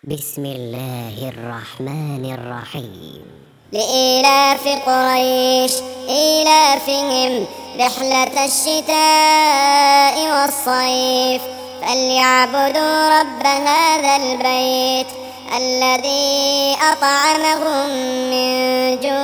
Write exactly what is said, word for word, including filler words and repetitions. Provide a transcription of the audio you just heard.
بسم الله الرحمن الرحيم. لإيلاف قريش إيلافهم رحلة الشتاء والصيف فليعبدوا رب هذا البيت الذي أطعمهم من جوع